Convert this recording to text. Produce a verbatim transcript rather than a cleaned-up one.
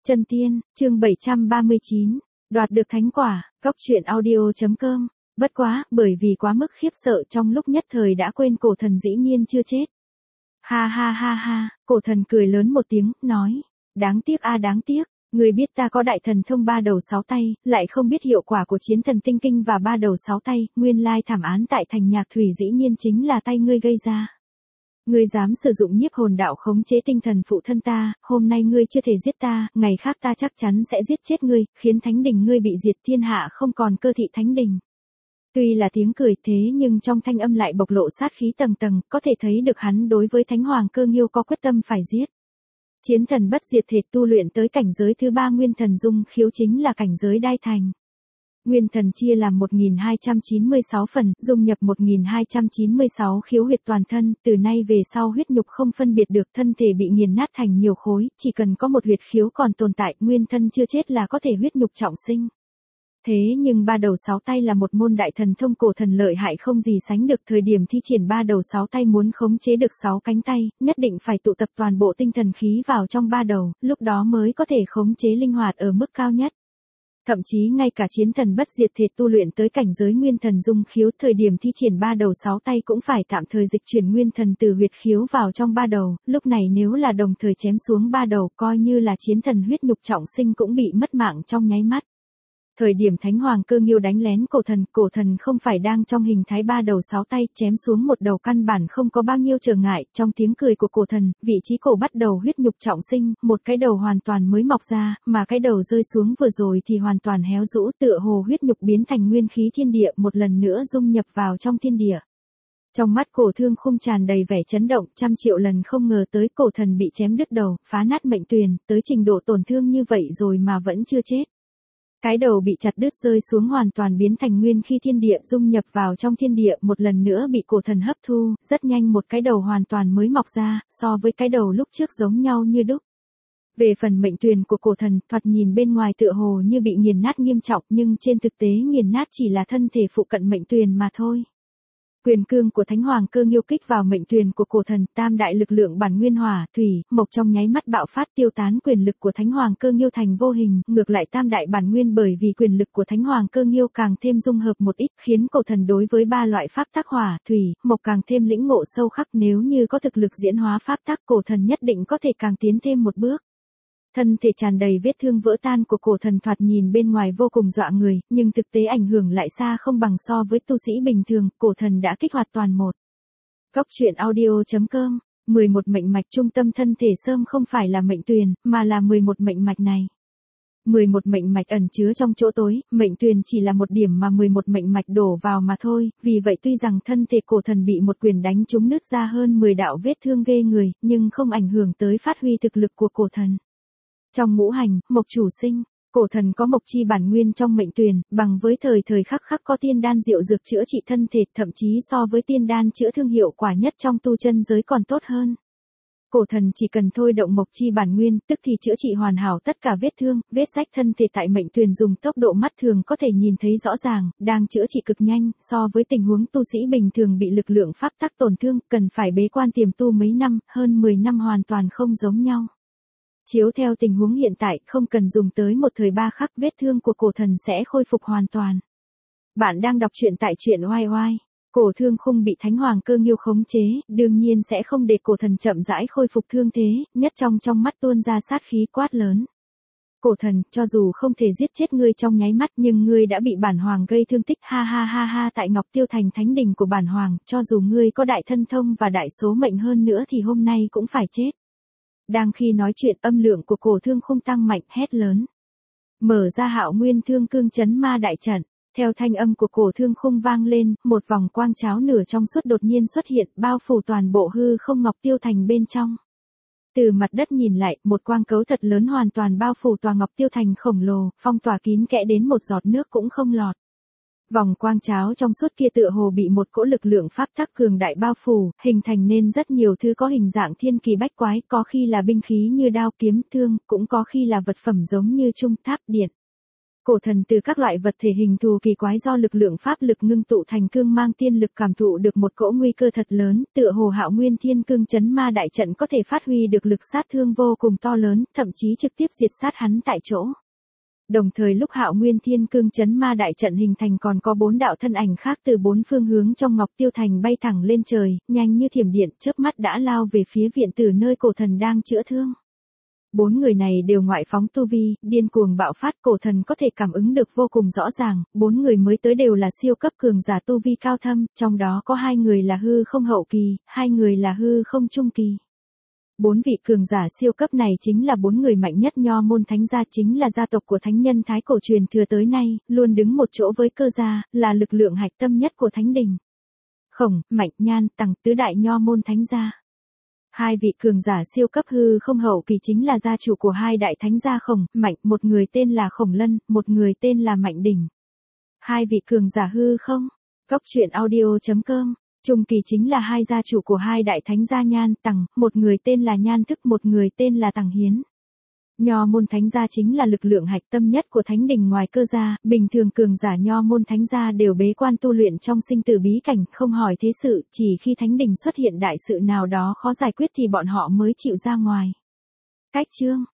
Chân tiên, chương bảy trăm ba mươi chín, đoạt được thánh quả, góc truyện audio.com. Bất quá, bởi vì quá mức khiếp sợ trong lúc nhất thời đã quên cổ thần dĩ nhiên chưa chết. Ha ha ha ha, cổ thần cười lớn một tiếng, nói, đáng tiếc a đáng tiếc, người biết ta có đại thần thông ba đầu sáu tay, lại không biết hiệu quả của chiến thần tinh kinh và ba đầu sáu tay, nguyên lai thảm án tại thành Nhạc Thủy dĩ nhiên chính là tay ngươi gây ra. Ngươi dám sử dụng nhiếp hồn đạo khống chế tinh thần phụ thân ta, hôm nay ngươi chưa thể giết ta, ngày khác ta chắc chắn sẽ giết chết ngươi, khiến thánh đình ngươi bị diệt thiên hạ không còn cơ thị thánh đình. Tuy là tiếng cười thế nhưng trong thanh âm lại bộc lộ sát khí tầng tầng, có thể thấy được hắn đối với Thánh Hoàng Cơ Nghiêu có quyết tâm phải giết. Chiến thần bất diệt thể tu luyện tới cảnh giới thứ ba nguyên thần dung khiếu chính là cảnh giới đai thành. Nguyên thần chia làm một nghìn hai trăm chín mươi sáu phần, dung nhập một nghìn hai trăm chín mươi sáu khiếu huyệt toàn thân, từ nay về sau huyết nhục không phân biệt được thân thể bị nghiền nát thành nhiều khối, chỉ cần có một huyệt khiếu còn tồn tại, nguyên thân chưa chết là có thể huyết nhục trọng sinh. Thế nhưng ba đầu sáu tay là một môn đại thần thông cổ thần lợi hại không gì sánh được, thời điểm thi triển ba đầu sáu tay muốn khống chế được sáu cánh tay, nhất định phải tụ tập toàn bộ tinh thần khí vào trong ba đầu, lúc đó mới có thể khống chế linh hoạt ở mức cao nhất. Thậm chí ngay cả chiến thần bất diệt thể tu luyện tới cảnh giới nguyên thần dung khiếu, thời điểm thi triển ba đầu sáu tay cũng phải tạm thời dịch chuyển nguyên thần từ huyệt khiếu vào trong ba đầu, lúc này nếu là đồng thời chém xuống ba đầu coi như là chiến thần huyết nhục trọng sinh cũng bị mất mạng trong nháy mắt. Thời điểm Thánh Hoàng Cơ Nghiêu đánh lén cổ thần, cổ thần không phải đang trong hình thái ba đầu sáu tay, chém xuống một đầu căn bản không có bao nhiêu trở ngại, trong tiếng cười của cổ thần, vị trí cổ bắt đầu huyết nhục trọng sinh, một cái đầu hoàn toàn mới mọc ra, mà cái đầu rơi xuống vừa rồi thì hoàn toàn héo rũ, tựa hồ huyết nhục biến thành nguyên khí thiên địa, một lần nữa dung nhập vào trong thiên địa. Trong mắt Cổ Thương Khung tràn đầy vẻ chấn động, trăm triệu lần không ngờ tới cổ thần bị chém đứt đầu, phá nát mệnh tuyền, tới trình độ tổn thương như vậy rồi mà vẫn chưa chết. Cái đầu bị chặt đứt rơi xuống hoàn toàn biến thành nguyên khí thiên địa dung nhập vào trong thiên địa, một lần nữa bị cổ thần hấp thu, rất nhanh một cái đầu hoàn toàn mới mọc ra, so với cái đầu lúc trước giống nhau như đúc. Về phần mệnh tuyền của cổ thần, thoạt nhìn bên ngoài tựa hồ như bị nghiền nát nghiêm trọng nhưng trên thực tế nghiền nát chỉ là thân thể phụ cận mệnh tuyền mà thôi. Quyền cương của Thánh Hoàng Cơ Nghiêu kích vào mệnh tuyền của cổ thần, tam đại lực lượng bản nguyên hỏa, thủy, mộc trong nháy mắt bạo phát tiêu tán quyền lực của Thánh Hoàng Cơ Nghiêu thành vô hình, ngược lại tam đại bản nguyên bởi vì quyền lực của Thánh Hoàng Cơ Nghiêu càng thêm dung hợp một ít, khiến cổ thần đối với ba loại pháp tắc hỏa, thủy, mộc càng thêm lĩnh ngộ sâu khắc, nếu như có thực lực diễn hóa pháp tắc, cổ thần nhất định có thể càng tiến thêm một bước. Thân thể tràn đầy vết thương vỡ tan của cổ thần thoạt nhìn bên ngoài vô cùng dọa người, nhưng thực tế ảnh hưởng lại xa không bằng so với tu sĩ bình thường, cổ thần đã kích hoạt toàn một. Góc truyện audio.com, mười một mệnh mạch trung tâm thân thể sơm không phải là mệnh tuyền, mà là mười một mệnh mạch này. mười một mệnh mạch ẩn chứa trong chỗ tối, mệnh tuyền chỉ là một điểm mà mười một mệnh mạch đổ vào mà thôi, vì vậy tuy rằng thân thể cổ thần bị một quyền đánh trúng nứt ra hơn mười đạo vết thương ghê người, nhưng không ảnh hưởng tới phát huy thực lực của cổ thần. Trong ngũ hành, mộc chủ sinh, cổ thần có mộc chi bản nguyên trong mệnh tuyền, bằng với thời thời khắc khắc có tiên đan diệu dược chữa trị thân thể, thậm chí so với tiên đan chữa thương hiệu quả nhất trong tu chân giới còn tốt hơn. Cổ thần chỉ cần thôi động mộc chi bản nguyên, tức thì chữa trị hoàn hảo tất cả vết thương, vết rách thân thể tại mệnh tuyền dùng tốc độ mắt thường có thể nhìn thấy rõ ràng, đang chữa trị cực nhanh, so với tình huống tu sĩ bình thường bị lực lượng pháp tắc tổn thương, cần phải bế quan tiềm tu mấy năm, hơn mười năm hoàn toàn không giống nhau. Chiếu theo tình huống hiện tại, không cần dùng tới một thời ba khắc, vết thương của cổ thần sẽ khôi phục hoàn toàn. Bạn đang đọc truyện tại truyện oai oai. Cổ Thương Khung bị Thánh Hoàng Cơ Nghiêu khống chế, đương nhiên sẽ không để cổ thần chậm rãi khôi phục thương thế, nhất trong trong mắt tuôn ra sát khí quát lớn. Cổ thần, cho dù không thể giết chết ngươi trong nháy mắt nhưng ngươi đã bị bản hoàng gây thương tích, ha ha ha ha, tại Ngọc Tiêu Thành thánh đình của bản hoàng, cho dù ngươi có đại thân thông và đại số mệnh hơn nữa thì hôm nay cũng phải chết. Đang khi nói chuyện âm lượng của Cổ Thương Khung tăng mạnh, hét lớn. Mở ra Hạo Nguyên Thương Cương Chấn Ma Đại Trận, theo thanh âm của Cổ Thương Khung vang lên, một vòng quang cháo nửa trong suốt đột nhiên xuất hiện, bao phủ toàn bộ hư không Ngọc Tiêu Thành bên trong. Từ mặt đất nhìn lại, một quang cấu thật lớn hoàn toàn bao phủ tòa Ngọc Tiêu Thành khổng lồ, phong tỏa kín kẽ đến một giọt nước cũng không lọt. Vòng quang cháo trong suốt kia tựa hồ bị một cỗ lực lượng pháp tắc cường đại bao phủ, hình thành nên rất nhiều thứ có hình dạng thiên kỳ bách quái, có khi là binh khí như đao kiếm thương, cũng có khi là vật phẩm giống như trung tháp điện. Cổ thần từ các loại vật thể hình thù kỳ quái do lực lượng pháp lực ngưng tụ thành cương mang tiên lực cảm thụ được một cỗ nguy cơ thật lớn, tựa hồ Hạo Nguyên Thiên Cương Chấn Ma Đại Trận có thể phát huy được lực sát thương vô cùng to lớn, thậm chí trực tiếp diệt sát hắn tại chỗ. Đồng thời lúc Hạo Nguyên Thiên Cương Chấn Ma Đại Trận hình thành còn có bốn đạo thân ảnh khác từ bốn phương hướng trong Ngọc Tiêu Thành bay thẳng lên trời, nhanh như thiểm điện, chớp mắt đã lao về phía viện tử nơi cổ thần đang chữa thương. Bốn người này đều ngoại phóng tu vi, điên cuồng bạo phát, cổ thần có thể cảm ứng được vô cùng rõ ràng, bốn người mới tới đều là siêu cấp cường giả tu vi cao thâm, trong đó có hai người là hư không hậu kỳ, hai người là hư không trung kỳ. Bốn vị cường giả siêu cấp này chính là bốn người mạnh nhất Nho môn Thánh gia, chính là gia tộc của thánh nhân Thái Cổ truyền thừa tới nay, luôn đứng một chỗ với Cơ gia, là lực lượng hạch tâm nhất của thánh đình. Khổng, Mạnh, Nhan, Tằng tứ đại Nho môn Thánh gia. Hai vị cường giả siêu cấp hư không hậu kỳ chính là gia chủ của hai đại thánh gia Khổng, Mạnh, một người tên là Khổng Lân, một người tên là Mạnh Đỉnh. Hai vị cường giả hư không. Góc truyện audio chấm com. Trung kỳ chính là hai gia chủ của hai đại thánh gia Nhan, Tằng, một người tên là Nhan Thức, một người tên là Tằng Hiến. Nho môn Thánh gia chính là lực lượng hạch tâm nhất của thánh đình ngoài Cơ gia, bình thường cường giả Nho môn Thánh gia đều bế quan tu luyện trong sinh tử bí cảnh, không hỏi thế sự, chỉ khi thánh đình xuất hiện đại sự nào đó khó giải quyết thì bọn họ mới chịu ra ngoài. Cách chương